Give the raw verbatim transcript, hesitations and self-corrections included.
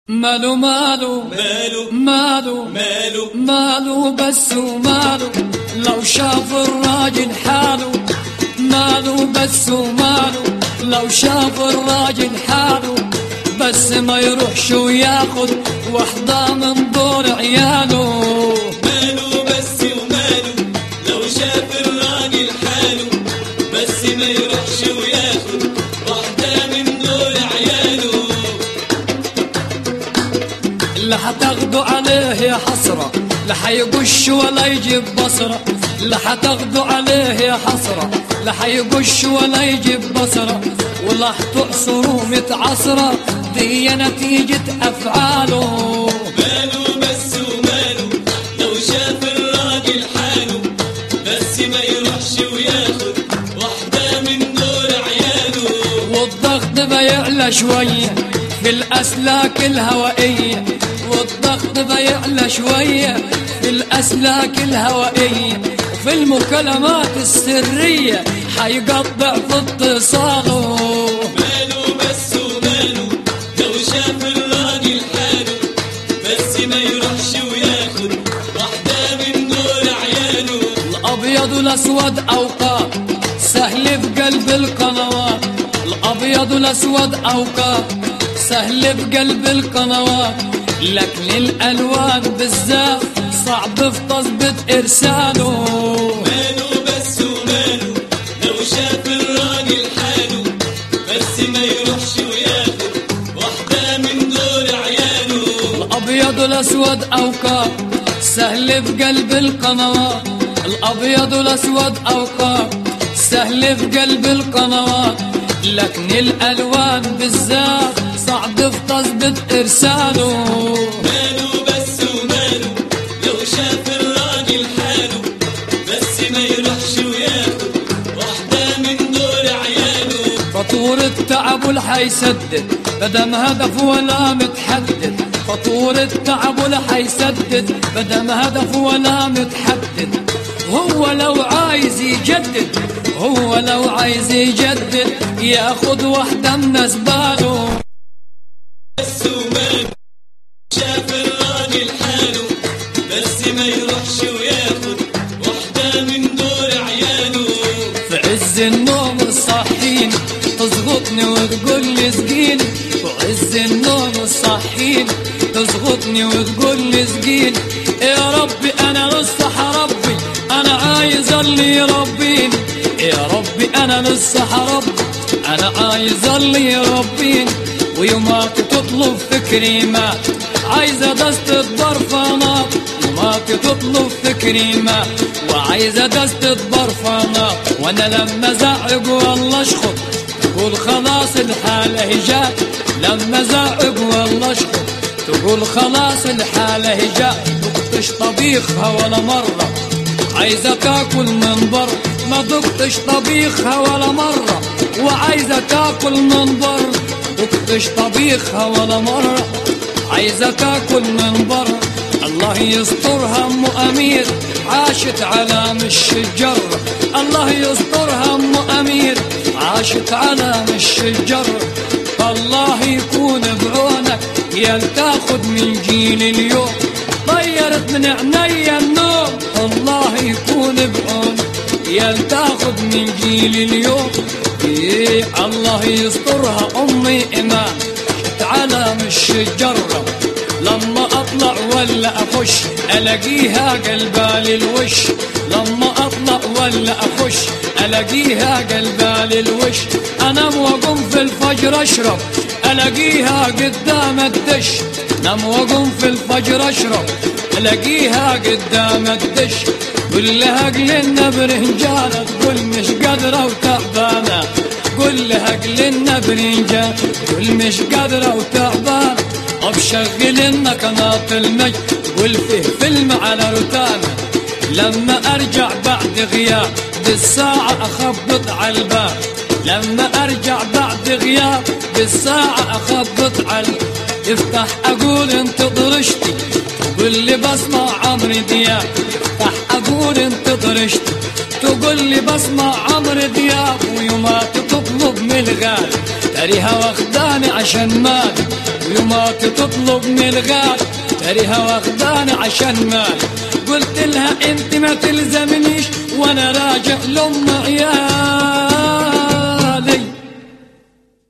ماله ماله ماله ماله ماله ماله بس وماله لو شاف الراجل حاله. ماله بس وماله لو شاف الراجل حاله، بس ما يروحش وياخد وحدة من دور عياله. ماله بس وماله لو شاف الراجل حاله، بس ما يروحش وياخد وحدة من دور عياله. لا هتاخدوا عليه يا حسرة، لا حيقش ولا يجيب بصرة. لا هتاخدوا عليه يا حسرة، لا حيقش ولا يجيب بصرة. ولا هتعصروا متعصرة، دي نتيجة أفعاله. ماله بس وماله لو شاف الراجل حاله، بس ما يروحش وياخد وحدة من دور عياله. والضغط بيعلى شوية في الأسلاك الهوائية، والضغط بيعلى شوية في الأسلاك الهوائية. وفي المكالمات السرية حيقطع في اتصاله. ماله بس وماله لو شاف الراجل حاله، بس ما يروحش وياخد وحدة من دور عياله. الأبيض والأسود أوقات سهل في قلب القنوات. الأبيض والأسود أوقات سهل في قلب القنوات، لكن الألوان بالذات صعب في تظبط إرساله. ماله بس وماله لو شاف الراجل حاله، بس ما يروحش وياخد وحدة من دور عياله. الأبيض والأسود أوقات سهل في قلب القنوات. الأبيض والأسود أوقات سهل في قلب القنوات، لكن الألوان بالذات صعب في تظبط إرساله. ماله بس وماله لو شاف الراجل حاله، بس ما يروحش وياخد وحدة من دور عياله. فاتورة تعبه حيسدد مادام هدف ولا متحدد. فاتورة تعبه حيسدد مادام هدف ولا متحدد. هو لو عايز يجدد، هو لو عايز يجدد ياخد واحدة من أسباله. بس وماله شاف الراجل حاله، بس ما يروحش وياخد وحدة من دور عياله. في عز النوم الصحين تزغطني وتقول لي سجين. في عز النوم الصحين تزغطني وتقول لي سجين. يا ربي انا لسه حربي، انا عايز اللي يربيني. يا ربي انا لسه حربي، انا عايز اللي يربيني. ويومات تطلب فكري مات، عايزة دستة برفانات. يومات تطلب فكري مات، وعايزة دستة برفانات. وانا لما زعق والله اشخط تقول خلاص الحالة هجات. لما زعق والله اشخط تقول خلاص الحالة هجات. دقتش طبيخها ولا مرة، عايزة تاكل من بر. ما دقتش طبيخها ولا مرة، وعايزة تاكل من بر. دقتش طبيخها ولا مرة، عايزة تاكل من بر. الله يسترها ام امير عاشت على مش الجر. الله يسترها ام امير عاشت على مش الجر. الله يكون بعونك يا تاخد من جيل اليوم، طيرت من عيني النوم. الله يكون بعونك يا تاخد من جيل اليوم. إيه الله يسترها امي ايمان عاشت على مش الجرة. لما اطلع ولا اخش الاقيها قلبالي الوش. لما اطلع ولا اخش الاقيها قلبالي الوش. انام واقوم في الفجر اشرب الاقيها قدام الدش. انام واقوم في الفجر اشرب الاقيها قدام الدش. قل لها قلنا برنجانة تقول مش قادرة وتعبانة. قل لها قلنا برنجانة تقول مش قادرة وتعبانة. وبشغل لنا قناة المجد قول فيه فيلم على روتانا. لما ارجع بعد غياب بالساعة اخبط على الباب. لما ارجع بعد غياب بالساعة اخبط على الباب. افتح اقول انت ضرشتي تقول لي بسمع عمرو دياب. افتح اقول انت ضرشتي تقول لي بسمع عمرو دياب. ويومات تطلب من الغالي تاريها واخداني عشان مالي ويومات تطلب من الغالي، تاريها واخداني عشان مالي. قلت لها انت ما تلزمنيش وانا راجع لام عيالي.